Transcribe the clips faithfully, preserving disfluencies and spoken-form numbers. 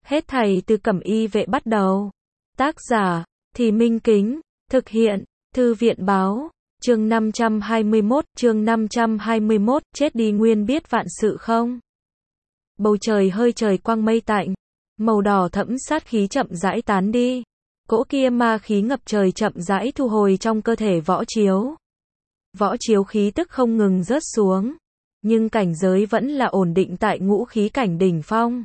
Hết thảy từ Cẩm Y vệ bắt đầu. Tác giả, Thì Minh Kính, thực hiện, Thư viện báo, chương năm trăm hai mươi mốt, chương năm trăm hai mươi mốt, chết đi nguyên biết vạn sự không. Bầu trời hơi trời quang mây tạnh, màu đỏ thẫm sát khí chậm rãi tán đi. Cỗ kia ma khí ngập trời chậm rãi thu hồi trong cơ thể Võ Chiếu. Võ Chiếu khí tức không ngừng rớt xuống, nhưng cảnh giới vẫn là ổn định tại ngũ khí cảnh đỉnh phong.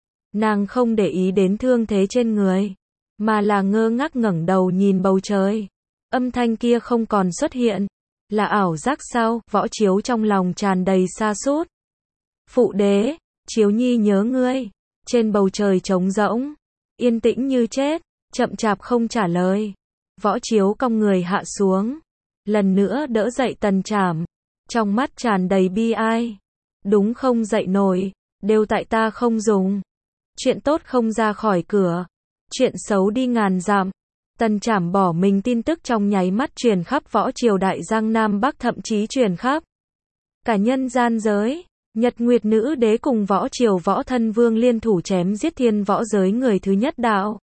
Nàng không để ý đến thương thế trên người, mà là ngơ ngác ngẩng đầu nhìn bầu trời. Âm thanh kia không còn xuất hiện, là ảo giác sao? Võ Chiếu trong lòng tràn đầy sa sút. Phụ đế, Chiếu Nhi nhớ ngươi. Trên bầu trời trống rỗng, yên tĩnh như chết, chậm chạp không trả lời. Võ Chiếu cong người hạ xuống, lần nữa đỡ dậy Tần Trảm, trong mắt tràn đầy bi ai. Đúng không dậy nổi, đều tại ta không dùng. Chuyện tốt không ra khỏi cửa, chuyện xấu đi ngàn dặm. Tần Trảm bỏ mình tin tức trong nháy mắt truyền khắp võ triều đại giang Nam Bắc, thậm chí truyền khắp cả nhân gian giới. Nhật Nguyệt Nữ Đế cùng võ triều Võ Thân Vương liên thủ chém giết thiên võ giới người thứ nhất đạo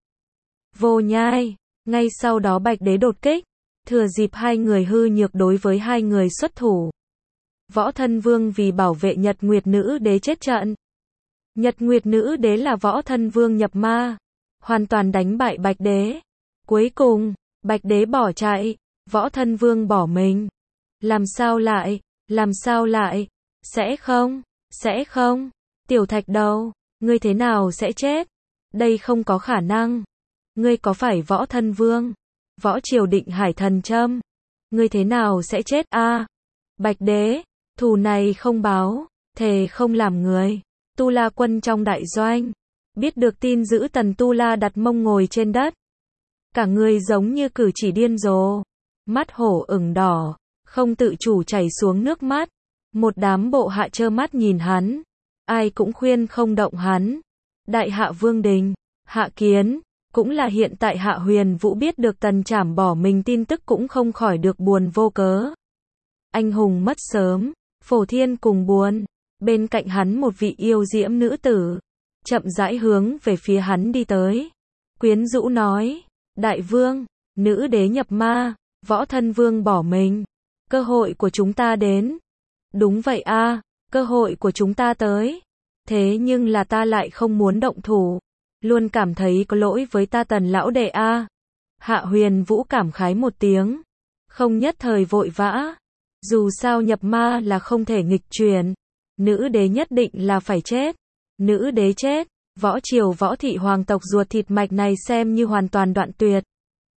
Vô Nhai. Ngay sau đó Bạch Đế đột kích, thừa dịp hai người hư nhược đối với hai người xuất thủ. Võ Thân Vương vì bảo vệ Nhật Nguyệt Nữ Đế chết trận. Nhật Nguyệt Nữ Đế là Võ Thân Vương nhập ma, hoàn toàn đánh bại Bạch Đế. Cuối cùng, Bạch Đế bỏ chạy, Võ Thân Vương bỏ mình. Làm sao lại, làm sao lại, sẽ không, sẽ không, Tiểu Thạch Đầu, ngươi thế nào sẽ chết? Đây không có khả năng. Ngươi có phải Võ Thân Vương? Võ triều Định Hải Thần Châm. Ngươi thế nào sẽ chết a? À, Bạch Đế, thù này không báo, thề không làm người. Tu La quân trong đại doanh, biết được tin dữ Tần Tu La đặt mông ngồi trên đất. Cả người giống như cử chỉ điên rồ, mắt hổ ửng đỏ, không tự chủ chảy xuống nước mắt. Một đám bộ hạ trơ mắt nhìn hắn, ai cũng khuyên không động hắn. Đại hạ Vương Đình, Hạ Kiến, cũng là hiện tại Hạ Huyền Vũ biết được Tần Trảm bỏ mình tin tức cũng không khỏi được buồn vô cớ. Anh hùng mất sớm, Phổ Thiên cùng buồn. Bên cạnh hắn một vị yêu diễm nữ tử, chậm rãi hướng về phía hắn đi tới. Quyến rũ nói, Đại Vương, Nữ Đế nhập ma, Võ Thân Vương bỏ mình. Cơ hội của chúng ta đến. Đúng vậy a, à, cơ hội của chúng ta tới. Thế nhưng là ta lại không muốn động thủ, luôn cảm thấy có lỗi với ta Tần lão đệ a. À. Hạ Huyền Vũ cảm khái một tiếng, không nhất thời vội vã. Dù sao nhập ma là không thể nghịch truyền, Nữ Đế nhất định là phải chết. Nữ Đế chết, võ triều Võ thị hoàng tộc ruột thịt mạch này xem như hoàn toàn đoạn tuyệt.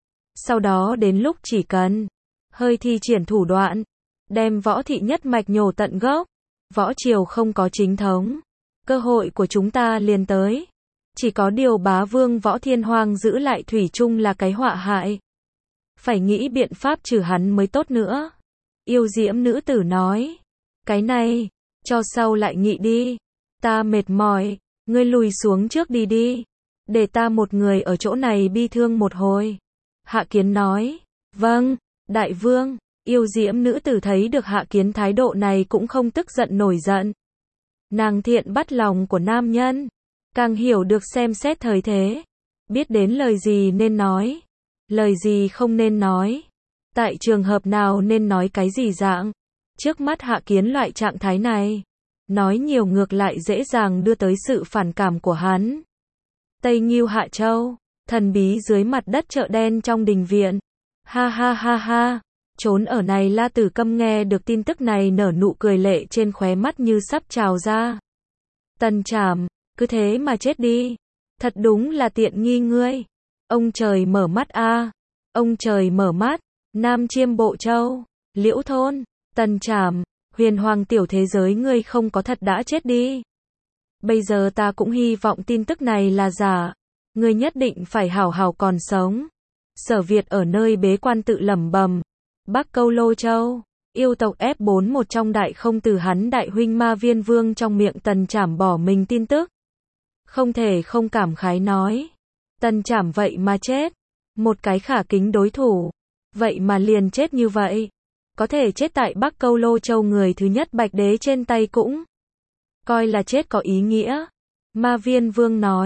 Sau đó đến lúc chỉ cần hơi thi triển thủ đoạn, đem Võ thị nhất mạch nhổ tận gốc. Võ triều không có chính thống, cơ hội của chúng ta liền tới. Chỉ có điều bá vương Võ Thiên Hoang giữ lại thủy chung là cái họa hại. Phải nghĩ biện pháp trừ hắn mới tốt nữa. Yêu diễm nữ tử nói, cái này, cho sau lại nghĩ đi. Ta mệt mỏi, ngươi lùi xuống trước đi đi. Để ta một người ở chỗ này bi thương một hồi. Hạ Kiến nói, vâng, Đại Vương. Yêu diễm nữ tử thấy được Hạ Kiến thái độ này cũng không tức giận nổi giận. Nàng thiện bắt lòng của nam nhân, càng hiểu được xem xét thời thế, biết đến lời gì nên nói, lời gì không nên nói, tại trường hợp nào nên nói cái gì dạng. Trước mắt Hạ Kiến loại trạng thái này, nói nhiều ngược lại dễ dàng đưa tới sự phản cảm của hắn. Tây Ngưu Hạ Châu, thần bí dưới mặt đất chợ đen trong đình viện. Ha ha ha ha. Trốn ở này La Tử Câm nghe được tin tức này nở nụ cười lệ trên khóe mắt như sắp trào ra. Tần Trảm, cứ thế mà chết đi. Thật đúng là tiện nghi ngươi. Ông trời mở mắt a, à. Ông trời mở mắt. Nam Chiêm Bộ Châu, Liễu Thôn, Tần Trảm, huyền hoàng tiểu thế giới ngươi không có thật đã chết đi. Bây giờ ta cũng hy vọng tin tức này là giả. Ngươi nhất định phải hảo hảo còn sống. Sở Việt ở nơi bế quan tự lẩm bẩm. Bắc Câu Lô Châu, yêu tộc ép bốn một trong đại không từ hắn đại huynh Ma Viên Vương trong miệng Tần Trảm bỏ mình tin tức. Không thể không cảm khái nói. Tần Trảm vậy mà chết. Một cái khả kính đối thủ. Vậy mà liền chết như vậy. Có thể chết tại Bắc Câu Lô Châu người thứ nhất Bạch Đế trên tay cũng coi là chết có ý nghĩa. Ma Viên Vương nói.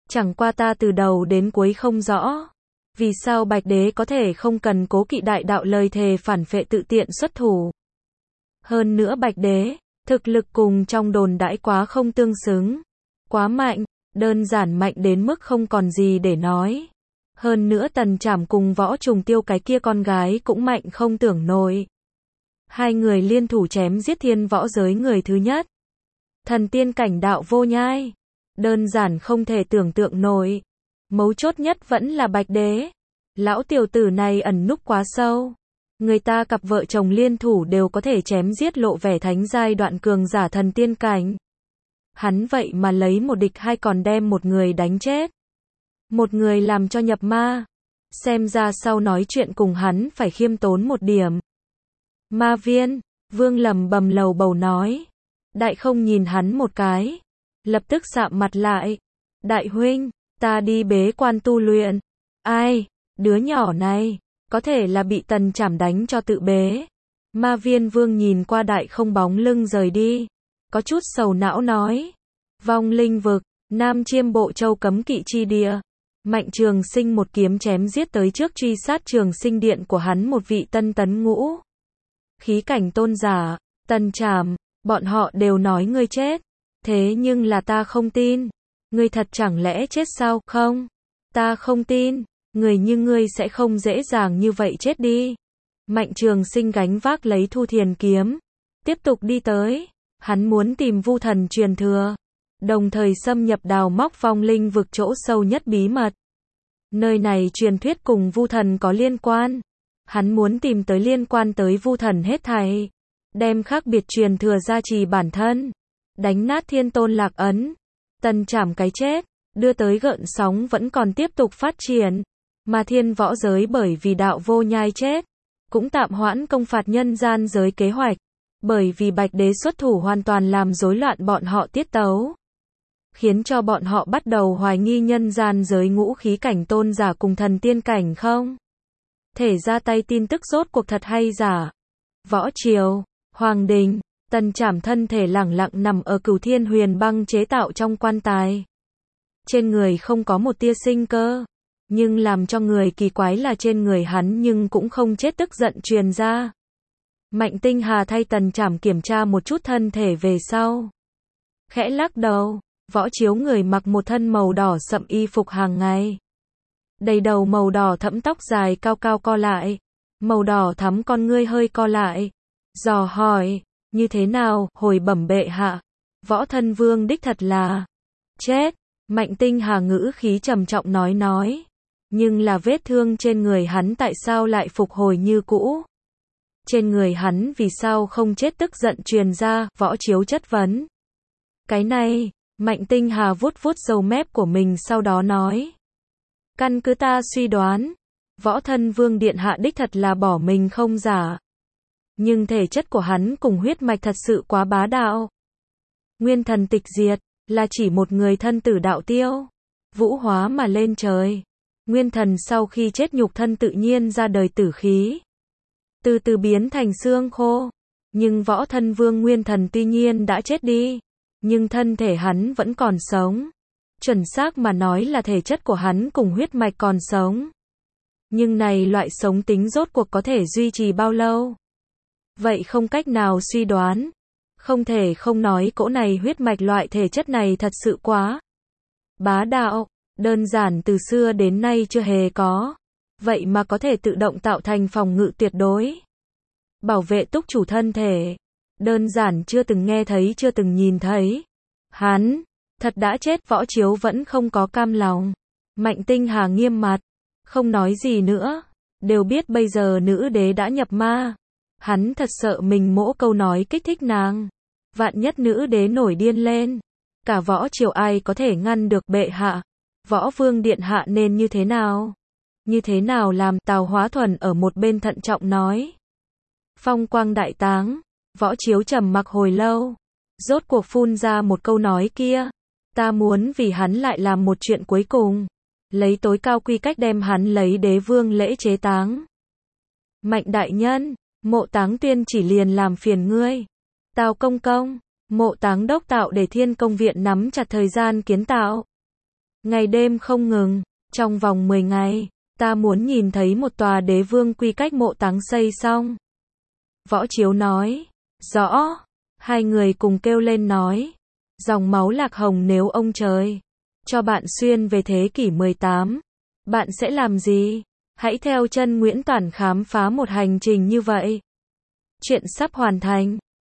Chẳng qua ta từ đầu đến cuối không rõ. Vì sao Bạch Đế có thể không cần cố kỵ đại đạo lời thề phản phệ tự tiện xuất thủ. Hơn nữa Bạch Đế, thực lực cùng trong đồn đãi quá không tương xứng. Quá mạnh, đơn giản mạnh đến mức không còn gì để nói. Hơn nữa Tần Trảm cùng Võ Trùng Tiêu cái kia con gái cũng mạnh không tưởng nổi. Hai người liên thủ chém giết thiên võ giới người thứ nhất. Thần tiên cảnh đạo vô nhai. Đơn giản không thể tưởng tượng nổi. Mấu chốt nhất vẫn là Bạch Đế. Lão tiểu tử này ẩn núp quá sâu. Người ta cặp vợ chồng liên thủ đều có thể chém giết lộ vẻ thánh giai đoạn cường giả thần tiên cảnh. Hắn vậy mà lấy một địch hai còn đem một người đánh chết. Một người làm cho nhập ma. Xem ra sau nói chuyện cùng hắn phải khiêm tốn một điểm. Ma viên, Vương lầm bầm lầu bầu nói. Đại không nhìn hắn một cái. Lập tức sạm mặt lại. Đại huynh, ta đi bế quan tu luyện. Ai, đứa nhỏ này, có thể là bị Tần Trảm đánh cho tự bế. Ma viên Vương nhìn qua đại không bóng lưng rời đi. Có chút sầu não nói. Vong linh vực, Nam Chiêm Bộ Châu cấm kỵ chi địa. Mạnh Trường Sinh một kiếm chém giết tới trước truy sát Trường Sinh điện của hắn một vị tân tấn ngũ. Khí cảnh tôn giả, Tần Trảm, bọn họ đều nói ngươi chết. Thế nhưng là ta không tin. Ngươi thật chẳng lẽ chết sao? Không, ta không tin. Người như ngươi sẽ không dễ dàng như vậy chết đi. Mạnh Trường Sinh gánh vác lấy Thu Thiền kiếm. Tiếp tục đi tới. Hắn muốn tìm Vu Thần truyền thừa. Đồng thời xâm nhập đào móc vong linh vực chỗ sâu nhất bí mật. Nơi này truyền thuyết cùng Vu Thần có liên quan. Hắn muốn tìm tới liên quan tới Vu Thần hết thảy. Đem khác biệt truyền thừa gia trì bản thân. Đánh nát Thiên Tôn Lạc Ấn. Tần Trảm cái chết. Đưa tới gợn sóng vẫn còn tiếp tục phát triển. Mà thiên võ giới bởi vì đạo vô nhai chết. Cũng tạm hoãn công phạt nhân gian giới kế hoạch. Bởi vì Bạch Đế xuất thủ hoàn toàn làm rối loạn bọn họ tiết tấu. Khiến cho bọn họ bắt đầu hoài nghi nhân gian giới ngũ khí cảnh tôn giả cùng thần tiên cảnh không thể ra tay tin tức rốt cuộc thật hay giả. Võ triều, Hoàng đình, Tần Trảm thân thể lẳng lặng nằm ở Cửu Thiên Huyền Băng chế tạo trong quan tài. Trên người không có một tia sinh cơ, nhưng làm cho người kỳ quái là trên người hắn nhưng cũng không chết tức giận truyền ra. Mạnh Tinh Hà thay Tần Trảm kiểm tra một chút thân thể về sau. Khẽ lắc đầu. Võ chiếu người mặc một thân màu đỏ sậm y phục hàng ngày. Đầy đầu màu đỏ thẫm tóc dài cao cao co lại. Màu đỏ thắm con ngươi hơi co lại. Dò hỏi, như thế nào, hồi bẩm bệ hạ. Võ thân vương đích thật là chết. Mạnh Tinh Hà ngữ khí trầm trọng nói nói. Nhưng là vết thương trên người hắn tại sao lại phục hồi như cũ? Trên người hắn vì sao không chết tức giận truyền ra, Võ chiếu chất vấn. Cái này... Mạnh Tinh Hà vuốt vuốt râu mép của mình sau đó nói. Căn cứ ta suy đoán, Võ thân vương điện hạ đích thật là bỏ mình không giả. Nhưng thể chất của hắn cùng huyết mạch thật sự quá bá đạo. Nguyên thần tịch diệt, là chỉ một người thân tử đạo tiêu. Vũ hóa mà lên trời. Nguyên thần sau khi chết nhục thân tự nhiên ra đời tử khí. Từ từ biến thành xương khô. Nhưng Võ thân vương nguyên thần tuy nhiên đã chết đi. Nhưng thân thể hắn vẫn còn sống. Chuẩn xác mà nói là thể chất của hắn cùng huyết mạch còn sống. Nhưng này loại sống tính rốt cuộc có thể duy trì bao lâu? Vậy không cách nào suy đoán. Không thể không nói cỗ này huyết mạch loại thể chất này thật sự quá bá đạo, đơn giản từ xưa đến nay chưa hề có. Vậy mà có thể tự động tạo thành phòng ngự tuyệt đối. Bảo vệ túc chủ thân thể. Đơn giản chưa từng nghe thấy chưa từng nhìn thấy. Hắn, thật đã chết. Võ chiếu vẫn không có cam lòng. Mạnh Tinh Hà nghiêm mặt. Không nói gì nữa. Đều biết bây giờ nữ đế đã nhập ma. Hắn thật sợ mình mỗ câu nói kích thích nàng. Vạn nhất nữ đế nổi điên lên. Cả võ triều ai có thể ngăn được bệ hạ. Võ vương điện hạ nên như thế nào? Như thế nào làm? Tào Hóa Thuần ở một bên thận trọng nói. Phong quang đại táng. Võ chiếu trầm mặc hồi lâu. Rốt cuộc phun ra một câu nói kia. Ta muốn vì hắn lại làm một chuyện cuối cùng. Lấy tối cao quy cách đem hắn lấy đế vương lễ chế táng. Mạnh đại nhân, Mộ Táng Tuyên chỉ liền làm phiền ngươi. Tào công công, Mộ Táng đốc tạo để Thiên Công viện nắm chặt thời gian kiến tạo. ngày đêm không ngừng, trong vòng mười ngày, ta muốn nhìn thấy một tòa đế vương quy cách mộ táng xây xong. Võ Chiếu nói, rõ, hai người cùng kêu lên nói, dòng máu Lạc Hồng nếu ông trời cho bạn xuyên về thế kỷ mười tám, bạn sẽ làm gì? Hãy theo chân Nguyễn Toản khám phá một hành trình như vậy. Chuyện sắp hoàn thành.